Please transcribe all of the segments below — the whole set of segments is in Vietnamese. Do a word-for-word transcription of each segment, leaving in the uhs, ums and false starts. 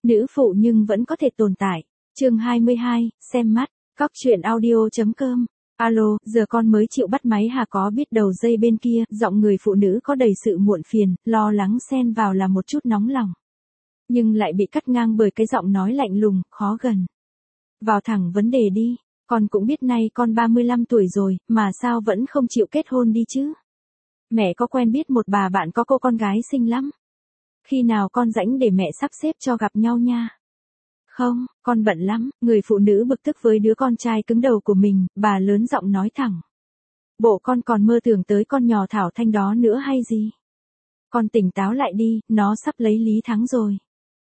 Nữ phụ nhưng vẫn có thể tồn tại. Chương hai mươi hai, xem mắt, cóc truyện audio.com. Alo, giờ con mới chịu bắt máy hả? Có biết đầu dây bên kia, giọng người phụ nữ có đầy sự muộn phiền, lo lắng xen vào là một chút nóng lòng. Nhưng lại bị cắt ngang bởi cái giọng nói lạnh lùng, khó gần. Vào thẳng vấn đề đi, con cũng biết nay con ba mươi lăm tuổi rồi, mà sao vẫn không chịu kết hôn đi chứ? Mẹ có quen biết một bà bạn có cô con gái xinh lắm. Khi nào con rảnh để mẹ sắp xếp cho gặp nhau nha. Không, con bận lắm, người phụ nữ bực tức với đứa con trai cứng đầu của mình, bà lớn giọng nói thẳng. Bộ con còn mơ tưởng tới con nhỏ Thảo Thanh đó nữa hay gì? Con tỉnh táo lại đi, nó sắp lấy Lý Thắng rồi.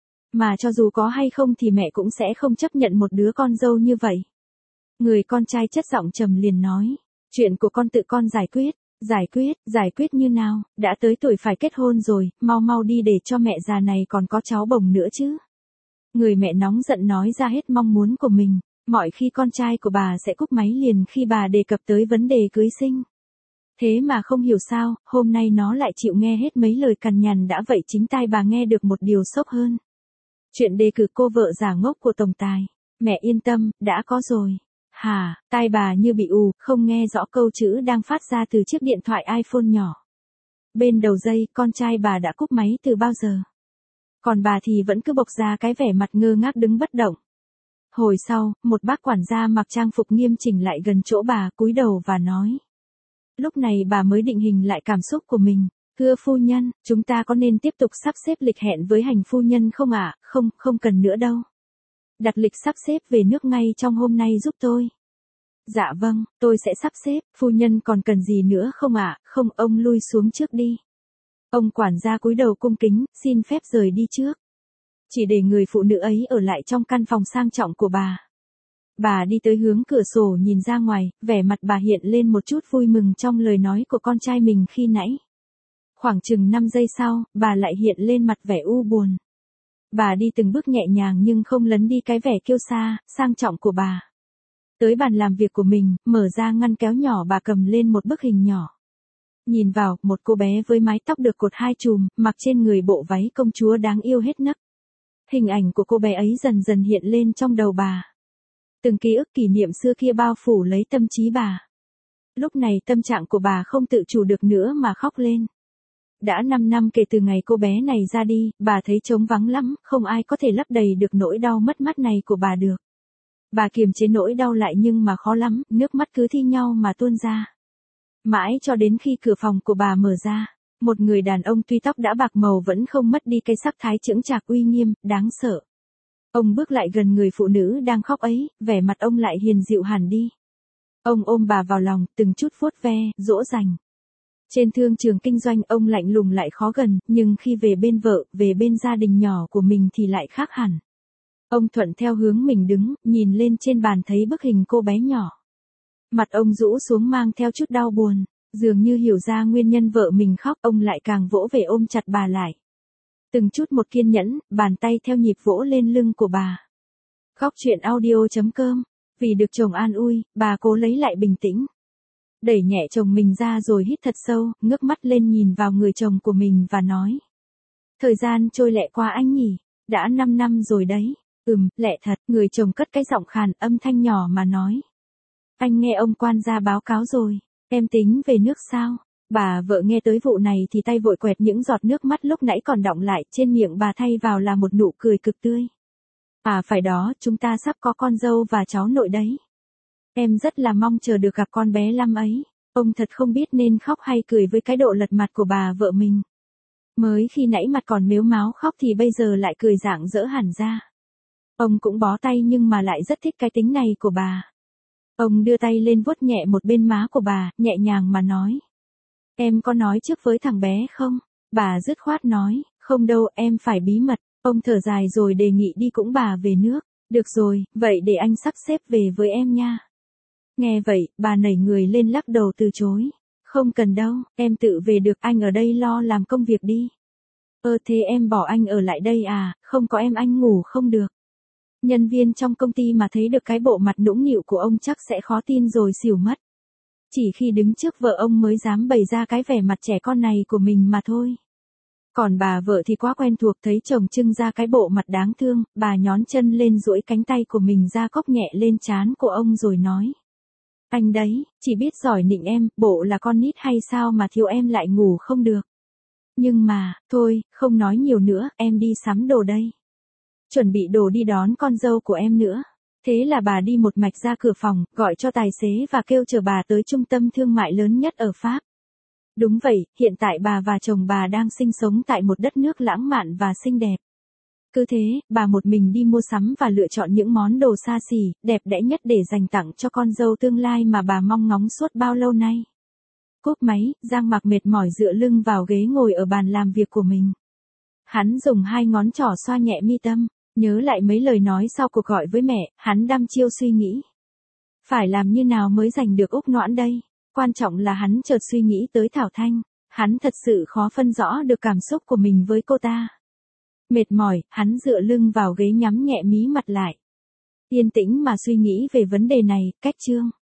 Mà cho dù có hay không thì mẹ cũng sẽ không chấp nhận một đứa con dâu như vậy. Người con trai chất giọng trầm liền nói, chuyện của con tự con giải quyết. Giải quyết, giải quyết như nào, đã tới tuổi phải kết hôn rồi, mau mau đi để cho mẹ già này còn có cháu bồng nữa chứ. Người mẹ nóng giận nói ra hết mong muốn của mình, mọi khi con trai của bà sẽ cúp máy liền khi bà đề cập tới vấn đề cưới sinh. Thế mà không hiểu sao, hôm nay nó lại chịu nghe hết mấy lời cằn nhằn đã vậy chính tai bà nghe được một điều sốc hơn. Chuyện đề cử cô vợ giả ngốc của tổng tài, mẹ yên tâm, đã có rồi. Hà, tai bà như bị ù, không nghe rõ câu chữ đang phát ra từ chiếc điện thoại iPhone nhỏ. Bên đầu dây, con trai bà đã cúp máy từ bao giờ. Còn bà thì vẫn cứ bộc ra cái vẻ mặt ngơ ngác đứng bất động. Hồi sau, một bác quản gia mặc trang phục nghiêm chỉnh lại gần chỗ bà, cúi đầu và nói. Lúc này bà mới định hình lại cảm xúc của mình. Thưa phu nhân, chúng ta có nên tiếp tục sắp xếp lịch hẹn với hành phu nhân không ạ? À? Không, không cần nữa đâu. Đặt lịch sắp xếp về nước ngay trong hôm nay giúp tôi. Dạ vâng, tôi sẽ sắp xếp, phu nhân còn cần gì nữa không ạ? À? Không, ông lui xuống trước đi. Ông quản gia cúi đầu cung kính, xin phép rời đi trước. Chỉ để người phụ nữ ấy ở lại trong căn phòng sang trọng của bà. Bà đi tới hướng cửa sổ nhìn ra ngoài, vẻ mặt bà hiện lên một chút vui mừng trong lời nói của con trai mình khi nãy. Khoảng chừng năm giây sau, bà lại hiện lên mặt vẻ u buồn. Bà đi từng bước nhẹ nhàng nhưng không lấn đi cái vẻ kiêu sa, sang trọng của bà. Tới bàn làm việc của mình, mở ra ngăn kéo nhỏ bà cầm lên một bức hình nhỏ. Nhìn vào, một cô bé với mái tóc được cột hai chùm, mặc trên người bộ váy công chúa đáng yêu hết nấc. Hình ảnh của cô bé ấy dần dần hiện lên trong đầu bà. Từng ký ức kỷ niệm xưa kia bao phủ lấy tâm trí bà. Lúc này tâm trạng của bà không tự chủ được nữa mà khóc lên. Đã năm năm kể từ ngày cô bé này ra đi, bà thấy trống vắng lắm, không ai có thể lấp đầy được nỗi đau mất mát này của bà được. Bà kiềm chế nỗi đau lại nhưng mà khó lắm, nước mắt cứ thi nhau mà tuôn ra. Mãi cho đến khi cửa phòng của bà mở ra, một người đàn ông tuy tóc đã bạc màu vẫn không mất đi cái sắc thái chững chạc uy nghiêm, đáng sợ. Ông bước lại gần người phụ nữ đang khóc ấy, vẻ mặt ông lại hiền dịu hẳn đi. Ông ôm bà vào lòng, từng chút vuốt ve, dỗ dành. Trên thương trường kinh doanh ông lạnh lùng lại khó gần, nhưng khi về bên vợ, về bên gia đình nhỏ của mình thì lại khác hẳn. Ông thuận theo hướng mình đứng, nhìn lên trên bàn thấy bức hình cô bé nhỏ. Mặt ông rũ xuống mang theo chút đau buồn, dường như hiểu ra nguyên nhân vợ mình khóc, ông lại càng vỗ về ôm chặt bà lại. Từng chút một kiên nhẫn, bàn tay theo nhịp vỗ lên lưng của bà. Khóc truyện audio.com, vì được chồng an ui, bà cố lấy lại bình tĩnh. Đẩy nhẹ chồng mình ra rồi hít thật sâu, ngước mắt lên nhìn vào người chồng của mình và nói. Thời gian trôi lẹ qua anh nhỉ, đã năm năm rồi đấy. Ừm, lẹ thật, người chồng cất cái giọng khàn âm thanh nhỏ mà nói. Anh nghe ông quan gia báo cáo rồi, em tính về nước sao? Bà vợ nghe tới vụ này thì tay vội quẹt những giọt nước mắt lúc nãy còn đọng lại, trên miệng bà thay vào là một nụ cười cực tươi. À phải đó, chúng ta sắp có con dâu và cháu nội đấy. Em rất là mong chờ được gặp con bé Lâm ấy. Ông thật không biết nên khóc hay cười với cái độ lật mặt của bà vợ mình. Mới khi nãy mặt còn mếu máo khóc thì bây giờ lại cười rạng rỡ hẳn ra. Ông cũng bó tay nhưng mà lại rất thích cái tính này của bà. Ông đưa tay lên vuốt nhẹ một bên má của bà, nhẹ nhàng mà nói. Em có nói trước với thằng bé không? Bà dứt khoát nói, không đâu, em phải bí mật. Ông thở dài rồi đề nghị đi cũng bà về nước. Được rồi, vậy để anh sắp xếp về với em nha. Nghe vậy, bà nảy người lên lắc đầu từ chối. Không cần đâu, em tự về được, anh ở đây lo làm công việc đi. Ơ thế em bỏ anh ở lại đây à, không có em anh ngủ không được. Nhân viên trong công ty mà thấy được cái bộ mặt nũng nịu của ông chắc sẽ khó tin rồi xỉu mất. Chỉ khi đứng trước vợ ông mới dám bày ra cái vẻ mặt trẻ con này của mình mà thôi. Còn bà vợ thì quá quen thuộc, thấy chồng trưng ra cái bộ mặt đáng thương, bà nhón chân lên duỗi cánh tay của mình ra cốc nhẹ lên trán của ông rồi nói. Anh đấy, chỉ biết giỏi nịnh em, bộ là con nít hay sao mà thiếu em lại ngủ không được. Nhưng mà, thôi, không nói nhiều nữa, em đi sắm đồ đây. Chuẩn bị đồ đi đón con dâu của em nữa. Thế là bà đi một mạch ra cửa phòng, gọi cho tài xế và kêu chở bà tới trung tâm thương mại lớn nhất ở Pháp. Đúng vậy, hiện tại bà và chồng bà đang sinh sống tại một đất nước lãng mạn và xinh đẹp. Cứ thế, bà một mình đi mua sắm và lựa chọn những món đồ xa xỉ, đẹp đẽ nhất để dành tặng cho con dâu tương lai mà bà mong ngóng suốt bao lâu nay. Cúp máy, Giang Mặc mệt mỏi dựa lưng vào ghế ngồi ở bàn làm việc của mình. Hắn dùng hai ngón trỏ xoa nhẹ mi tâm, nhớ lại mấy lời nói sau cuộc gọi với mẹ, hắn đăm chiêu suy nghĩ. Phải làm như nào mới giành được Úc Noãn đây? Quan trọng là hắn chợt suy nghĩ tới Thảo Thanh, hắn thật sự khó phân rõ được cảm xúc của mình với cô ta. Mệt mỏi, hắn dựa lưng vào ghế nhắm nhẹ mí mặt lại. Yên tĩnh mà suy nghĩ về vấn đề này, cách chương.